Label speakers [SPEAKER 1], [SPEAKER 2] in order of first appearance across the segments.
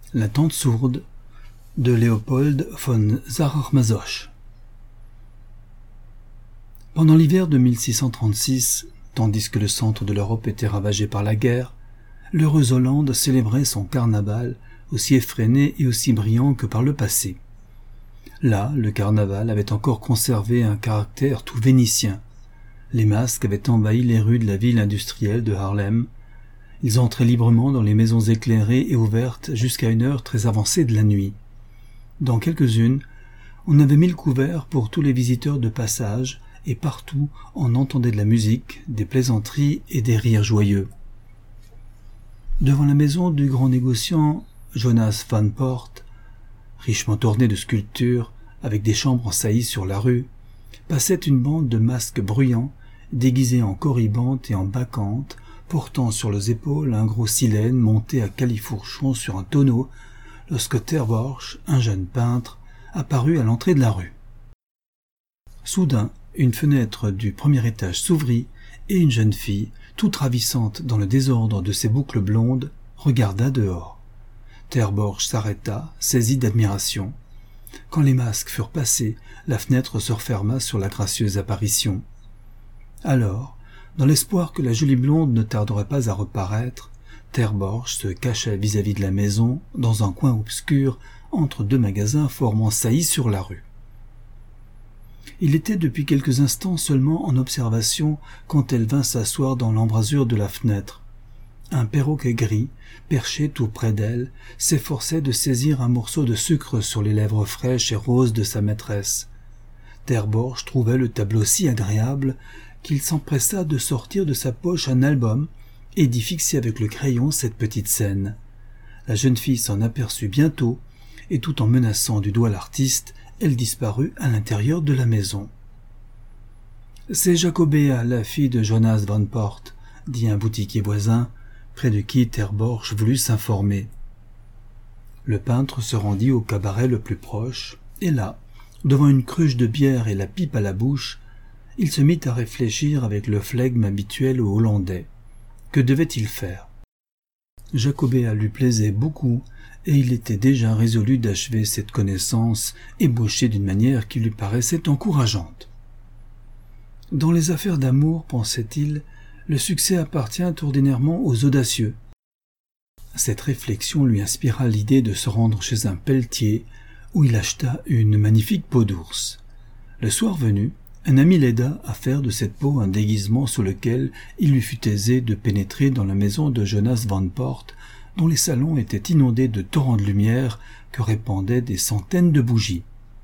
[SPEAKER 1] La tante sourde de Léopold von Sacher-Masoch. Pendant l'hiver de 1636, tandis que le centre de l'Europe était ravagé par la guerre, l'heureuse Hollande célébrait son carnaval aussi effréné et aussi brillant que par le passé. Là, le carnaval avait encore conservé un caractère tout vénitien. Les masques avaient envahi les rues de la ville industrielle de Haarlem. Ils entraient librement dans les maisons éclairées et ouvertes jusqu'à une heure très avancée de la nuit. Dans quelques-unes, on avait mis le couvert pour tous les visiteurs de passage, et partout on entendait de la musique, des plaisanteries et des rires joyeux. Devant la maison du grand négociant Jonas van Poort, richement ornée de sculptures, avec des chambres en saillie sur la rue, passait une bande de masques bruyants, déguisés en corybantes et en bacchantes, portant sur les épaules un gros silène monté à califourchon sur un tonneau, lorsque Terborch, un jeune peintre, apparut à l'entrée de la rue. Soudain, une fenêtre du premier étage s'ouvrit et une jeune fille, toute ravissante dans le désordre de ses boucles blondes, regarda dehors. Terborch s'arrêta, saisi d'admiration. Quand les masques furent passés, la fenêtre se referma sur la gracieuse apparition. Alors, dans l'espoir que la jolie blonde ne tarderait pas à reparaître, Terborch se cacha vis-à-vis de la maison, dans un coin obscur, entre deux magasins formant saillie sur la rue. Il était depuis quelques instants seulement en observation quand elle vint s'asseoir dans l'embrasure de la fenêtre. Un perroquet gris, perché tout près d'elle, s'efforçait de saisir un morceau de sucre sur les lèvres fraîches et roses de sa maîtresse. Terborch trouvait le tableau si agréable qu'il s'empressa de sortir de sa poche un album et d'y fixer avec le crayon cette petite scène. La jeune fille s'en aperçut bientôt, et tout en menaçant du doigt l'artiste, elle disparut à l'intérieur de la maison. « C'est Jacobéa, la fille de Jonas van Poort », dit un boutiquier voisin, près de qui Terborch voulut s'informer. Le peintre se rendit au cabaret le plus proche, et là, devant une cruche de bière et la pipe à la bouche, il se mit à réfléchir avec le flegme habituel aux Hollandais. Que devait-il faire? Jacobéa lui plaisait beaucoup, et il était déjà résolu d'achever cette connaissance, ébauchée d'une manière qui lui paraissait encourageante. Dans les affaires d'amour, pensait-il, le succès appartient ordinairement aux audacieux. Cette réflexion lui inspira l'idée de se rendre chez un pelletier, où il acheta une magnifique peau d'ours. Le soir venu, un ami l'aida à faire de cette peau un déguisement sous lequel il lui fut aisé de pénétrer dans la maison de Jonas van Poort, dont les salons étaient inondés de torrents de lumière que répandaient des centaines de bougies.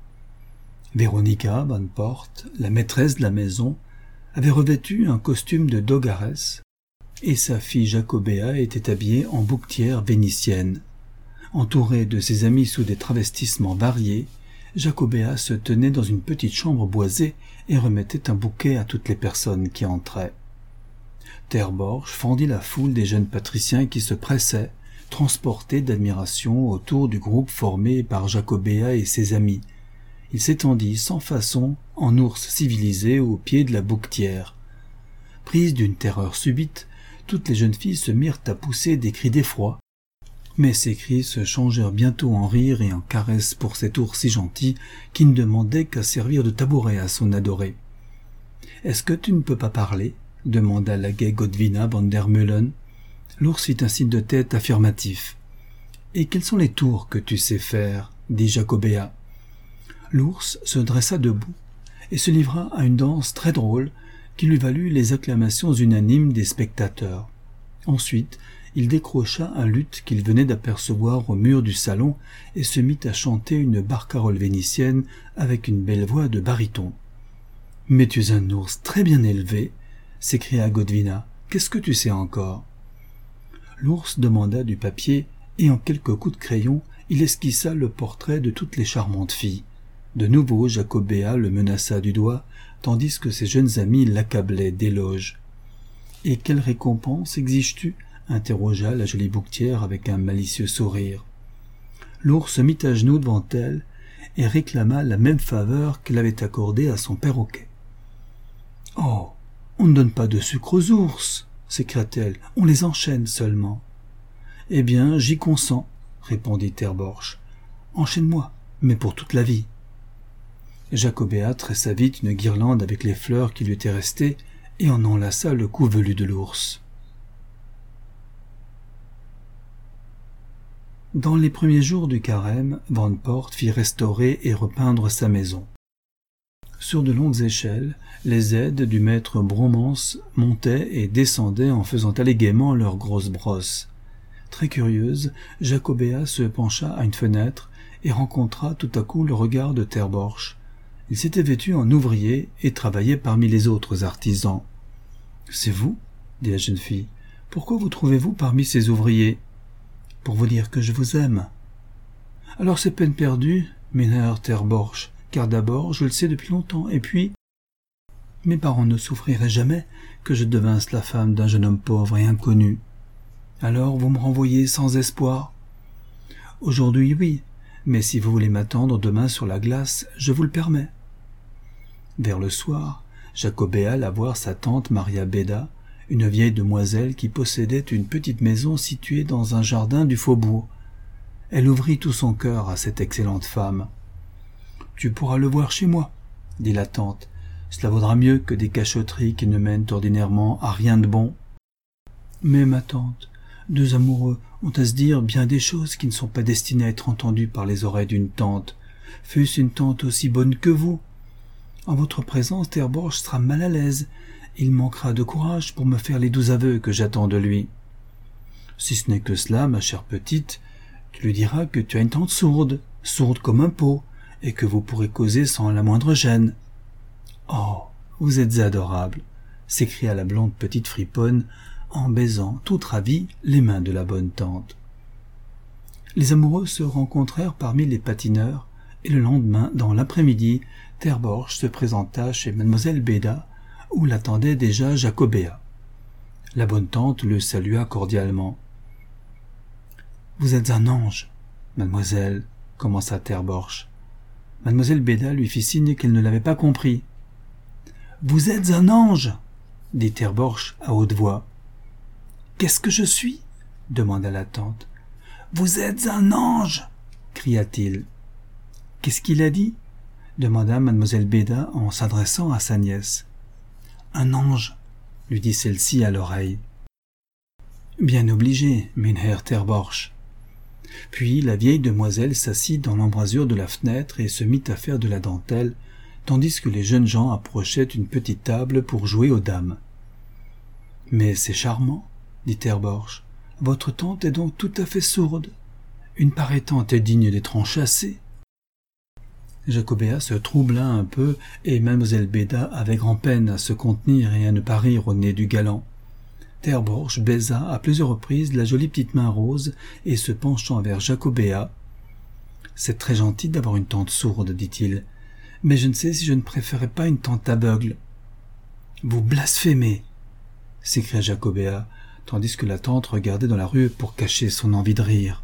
[SPEAKER 1] Véronica van Poort, la maîtresse de la maison, avait revêtu un costume de dogaresse, et sa fille Jacobéa était habillée en bouquetière vénitienne. Entourée de ses amis sous des travestissements variés, Jacobéa se tenait dans une petite chambre boisée et remettait un bouquet à toutes les personnes qui entraient. Terborch fendit la foule des jeunes patriciens qui se pressaient, transportés d'admiration autour du groupe formé par Jacobéa et ses amis. Il s'étendit sans façon en ours civilisé au pied de la bouquetière. Prises d'une terreur subite, toutes les jeunes filles se mirent à pousser des cris d'effroi, mais ces cris se changèrent bientôt en rires et en caresses pour cet ours si gentil qui ne demandait qu'à servir de tabouret à son adoré. « Est-ce que tu ne peux pas parler ?» demanda la gaie Godwina van der Meulen. L'ours fit un signe de tête affirmatif. « Et quels sont les tours que tu sais faire ?» dit Jacobéa. L'ours se dressa debout et se livra à une danse très drôle qui lui valut les acclamations unanimes des spectateurs. Ensuite, il décrocha un luth qu'il venait d'apercevoir au mur du salon et se mit à chanter une barcarolle vénitienne avec une belle voix de baryton. « Mais tu es un ours très bien élevé !» s'écria Godwina. « Qu'est-ce que tu sais encore ?» L'ours demanda du papier et en quelques coups de crayon, il esquissa le portrait de toutes les charmantes filles. De nouveau, Jacobéa le menaça du doigt, tandis que ses jeunes amis l'accablaient d'éloges. « Et quelle récompense exiges-tu » interrogea la jolie bouquetière avec un malicieux sourire. L'ours se mit à genoux devant elle et réclama la même faveur qu'elle avait accordée à son perroquet. « Oh, on ne donne pas de sucre aux ours !» s'écria-t-elle. « On les enchaîne seulement. »« Eh bien, j'y consens, » répondit Terborch. Enchaîne-moi, mais pour toute la vie. Jacobéa tressa vite une guirlande avec les fleurs qui lui étaient restées et en enlaça le cou velu de l'ours. Dans les premiers jours du carême, Van Port fit restaurer et repeindre sa maison. Sur de longues échelles, les aides du maître Bromance montaient et descendaient en faisant aller gaiement leurs grosses brosses. Très curieuse, Jacobéa se pencha à une fenêtre et rencontra tout à coup le regard de Terborch. Il s'était vêtu en ouvrier et travaillait parmi les autres artisans. « C'est vous ?» dit la jeune fille. « Pourquoi vous trouvez-vous parmi ces ouvriers ?»« Pour vous dire que je vous aime. »« Alors c'est peine perdue, Mynheer Terborch, car d'abord je le sais depuis longtemps, et puis mes parents ne souffriraient jamais que je devinsse la femme d'un jeune homme pauvre et inconnu. Alors vous me renvoyez sans espoir. Aujourd'hui oui, mais si vous voulez m'attendre demain sur la glace, je vous le permets. » Vers le soir, Jacobéa alla voir sa tante Maria Beda, une vieille demoiselle qui possédait une petite maison située dans un jardin du faubourg. Elle ouvrit tout son cœur à cette excellente femme. « Tu pourras le voir chez moi, » dit la tante. « Cela vaudra mieux que des cachotteries qui ne mènent ordinairement à rien de bon. »« Mais ma tante, deux amoureux ont à se dire bien des choses qui ne sont pas destinées à être entendues par les oreilles d'une tante, fût-ce une tante aussi bonne que vous. En votre présence, Terborch sera mal à l'aise. Il manquera de courage pour me faire les doux aveux que j'attends de lui. Si ce n'est que cela, ma chère petite, tu lui diras que tu as une tante sourde, sourde comme un pot, et que vous pourrez causer sans la moindre gêne. »« Oh, vous êtes adorable !» s'écria la blonde petite friponne, en baisant, toute ravie, les mains de la bonne tante. Les amoureux se rencontrèrent parmi les patineurs, et le lendemain, dans l'après-midi, Terborch se présenta chez mademoiselle Beda, où l'attendait déjà Jacobéa. La bonne tante le salua cordialement. « Vous êtes un ange, mademoiselle, » commença Terborch. Mademoiselle Beda lui fit signe qu'elle ne l'avait pas compris. « Vous êtes un ange » dit Terborch à haute voix. « Qu'est-ce que je suis » demanda la tante. « Vous êtes un ange » cria-t-il. « Qu'est-ce qu'il a dit » demanda mademoiselle Beda en s'adressant à sa nièce. « Un ange » lui dit celle-ci à l'oreille. « Bien obligé, Mynheer Terborch. » Puis la vieille demoiselle s'assit dans l'embrasure de la fenêtre et se mit à faire de la dentelle, tandis que les jeunes gens approchaient une petite table pour jouer aux dames. « Mais c'est charmant, » dit Terborch. « Votre tante est donc tout à fait sourde. Une pareille tante est digne d'être enchâssée. » Jacobéa se troubla un peu, et mademoiselle Beda avait grand-peine à se contenir et à ne pas rire au nez du galant. Terborch baisa à plusieurs reprises la jolie petite main rose, et se penchant vers Jacobéa. « C'est très gentil d'avoir une tante sourde, dit-il, mais je ne sais si je ne préférerais pas une tante aveugle. »« Vous blasphémez !» s'écria Jacobéa, tandis que la tante regardait dans la rue pour cacher son envie de rire.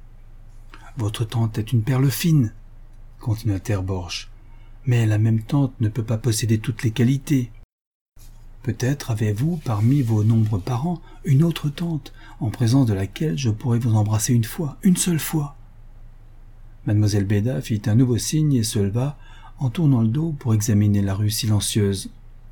[SPEAKER 1] « Votre tante est une perle fine, » continua Terborch, « mais la même tante ne peut pas posséder toutes les qualités. Peut-être avez-vous, parmi vos nombreux parents, une autre tante, en présence de laquelle je pourrais vous embrasser une fois, une seule fois. » Mademoiselle Beda fit un nouveau signe et se leva, en tournant le dos pour examiner la rue silencieuse.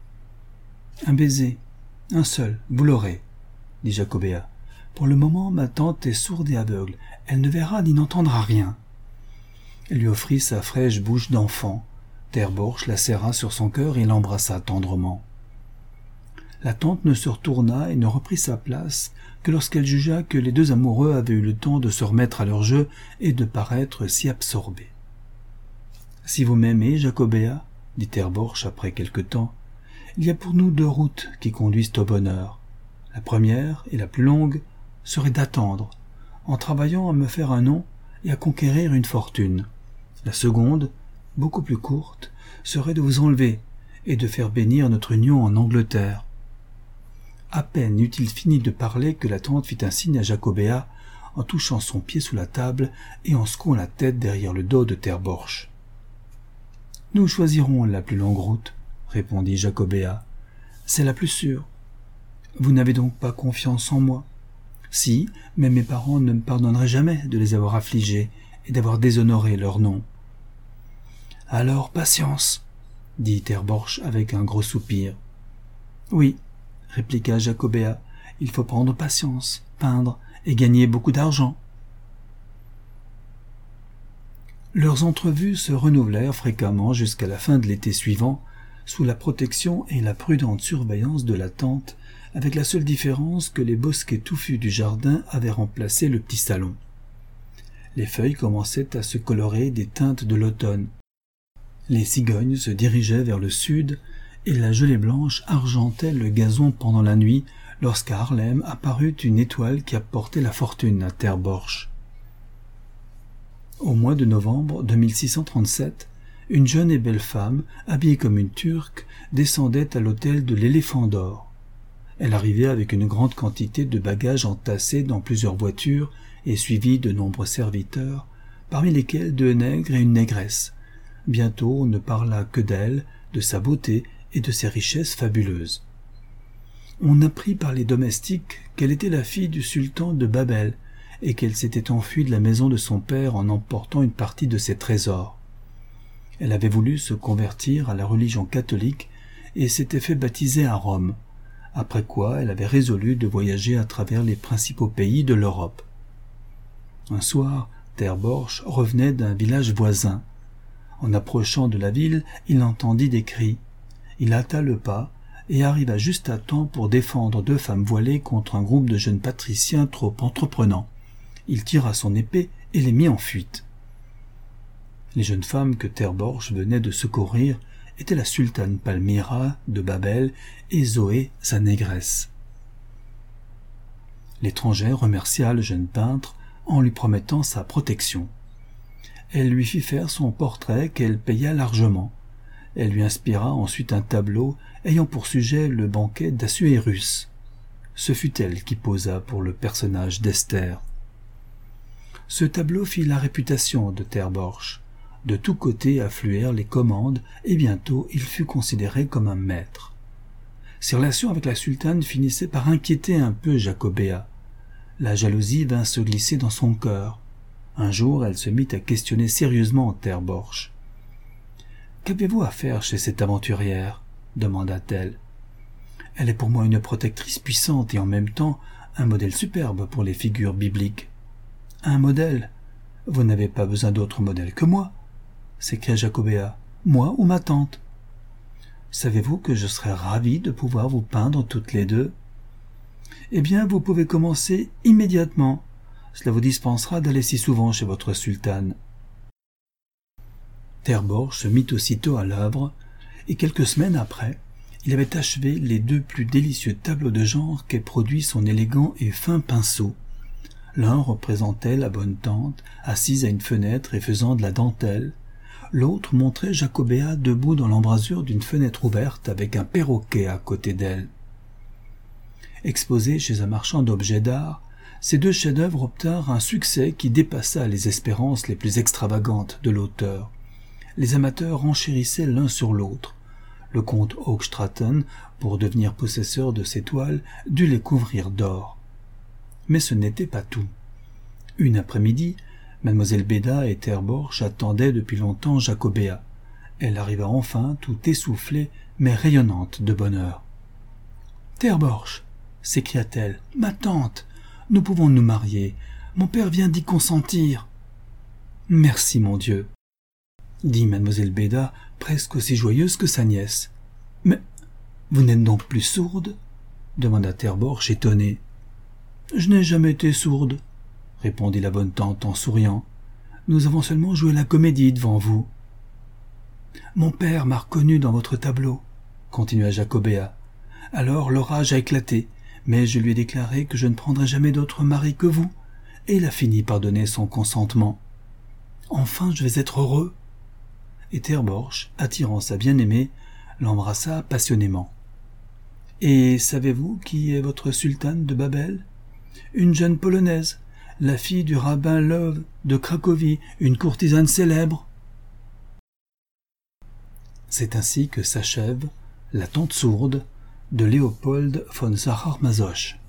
[SPEAKER 1] « Un baiser, un seul, vous l'aurez, » dit Jacobéa. « Pour le moment, ma tante est sourde et aveugle. Elle ne verra ni n'entendra rien. » Elle lui offrit sa fraîche bouche d'enfant. Terborch la serra sur son cœur et l'embrassa tendrement. La tante ne se retourna et ne reprit sa place que lorsqu'elle jugea que les deux amoureux avaient eu le temps de se remettre à leur jeu et de paraître si absorbés. « Si vous m'aimez, Jacobéa, » dit Terborch après quelque temps, « il y a pour nous deux routes qui conduisent au bonheur. La première, et la plus longue, serait d'attendre, en travaillant à me faire un nom et à conquérir une fortune. La seconde, beaucoup plus courte, serait de vous enlever et de faire bénir notre union en Angleterre. » À peine eut-il fini de parler que la tante fit un signe à Jacobéa en touchant son pied sous la table et en secouant la tête derrière le dos de Terborch. « Nous choisirons la plus longue route, » répondit Jacobéa. « C'est la plus sûre. Vous n'avez donc pas confiance en moi. Si, mais mes parents ne me pardonneraient jamais de les avoir affligés et d'avoir déshonoré leur nom. Alors, patience, dit Terborch avec un gros soupir. Oui, répliqua Jacobéa, il faut prendre patience, peindre et gagner beaucoup d'argent. Leurs entrevues se renouvelèrent fréquemment jusqu'à la fin de l'été suivant, sous la protection et la prudente surveillance de la tante, avec la seule différence que les bosquets touffus du jardin avaient remplacé le petit salon. Les feuilles commençaient à se colorer des teintes de l'automne. Les cigognes se dirigeaient vers le sud, et la gelée blanche argentait le gazon pendant la nuit, lorsqu'à Haarlem apparut une étoile qui apportait la fortune à Terborch. Au mois de novembre de 1637, une jeune et belle femme, habillée comme une Turque, descendait à l'hôtel de l'Éléphant d'Or. Elle arrivait avec une grande quantité de bagages entassés dans plusieurs voitures et suivie de nombreux serviteurs, parmi lesquels 2 nègres et une négresse. Bientôt on ne parla que d'elle, de sa beauté et de ses richesses fabuleuses. On apprit par les domestiques qu'elle était la fille du sultan de Babel et qu'elle s'était enfuie de la maison de son père en emportant une partie de ses trésors. Elle avait voulu se convertir à la religion catholique et s'était fait baptiser à Rome, après quoi elle avait résolu de voyager à travers les principaux pays de l'Europe. Un soir, Terborch revenait d'un village voisin. En approchant de la ville, il entendit des cris. Il hâta le pas et arriva juste à temps pour défendre 2 femmes voilées contre un groupe de jeunes patriciens trop entreprenants. Il tira son épée et les mit en fuite. Les jeunes femmes que Terborch venait de secourir étaient la sultane Palmyra de Babel et Zoé, sa négresse. L'étrangère remercia le jeune peintre en lui promettant sa protection. Elle lui fit faire son portrait qu'elle paya largement. Elle lui inspira ensuite un tableau ayant pour sujet le banquet d'Assuérus. Ce fut elle qui posa pour le personnage d'Esther. Ce tableau fit la réputation de Terborch. De tous côtés affluèrent les commandes et bientôt il fut considéré comme un maître. Ses relations avec la sultane finissaient par inquiéter un peu Jacobéa. La jalousie vint se glisser dans son cœur. Un jour, elle se mit à questionner sérieusement Terborch. « Qu'avez-vous à faire chez cette aventurière ?» demanda-t-elle. « Elle est pour moi une protectrice puissante et en même temps un modèle superbe pour les figures bibliques. »« Un modèle ? Vous n'avez pas besoin d'autre modèle que moi !» s'écria Jacobéa. « Moi ou ma tante ? Savez-vous que je serais ravi de pouvoir vous peindre toutes les 2 ? Eh bien, vous pouvez commencer immédiatement. Cela vous dispensera d'aller si souvent chez votre sultane. » Terborch se mit aussitôt à l'œuvre, et quelques semaines après, il avait achevé les 2 plus délicieux tableaux de genre qu'ait produit son élégant et fin pinceau. L'un représentait la bonne tante, assise à une fenêtre et faisant de la dentelle. L'autre montrait Jacobéa debout dans l'embrasure d'une fenêtre ouverte avec un perroquet à côté d'elle. Exposés chez un marchand d'objets d'art, ces 2 chefs-d'œuvre obtinrent un succès qui dépassa les espérances les plus extravagantes de l'auteur. Les amateurs renchérissaient l'un sur l'autre. Le comte Hoogstraten, pour devenir possesseur de ces toiles, dut les couvrir d'or. Mais ce n'était pas tout. Une après-midi, Mademoiselle Béda et Terborch attendaient depuis longtemps Jacobéa. Elle arriva enfin, tout essoufflée, mais rayonnante de bonheur. « Terborch !» s'écria-t-elle. « Ma tante ! Nous pouvons nous marier. Mon père vient d'y consentir. »« Merci, mon Dieu !» dit Mademoiselle Béda, presque aussi joyeuse que sa nièce. « Mais vous n'êtes donc plus sourde ?» demanda Terborch étonné. « Je n'ai jamais été sourde, » répondit la bonne tante en souriant. « Nous avons seulement joué la comédie devant vous. »« Mon père m'a reconnu dans votre tableau, » continua Jacobéa. « Alors l'orage a éclaté, mais je lui ai déclaré que je ne prendrais jamais d'autre mari que vous, et il a fini par donner son consentement. Enfin, je vais être heureux. » Et Terborch, attirant sa bien-aimée, l'embrassa passionnément. « Et savez-vous qui est votre sultane de Babel ? Une jeune polonaise, la fille du rabbin Love de Cracovie, une courtisane célèbre. » C'est ainsi que s'achève La tante sourde de Léopold von Sacher-Masoch.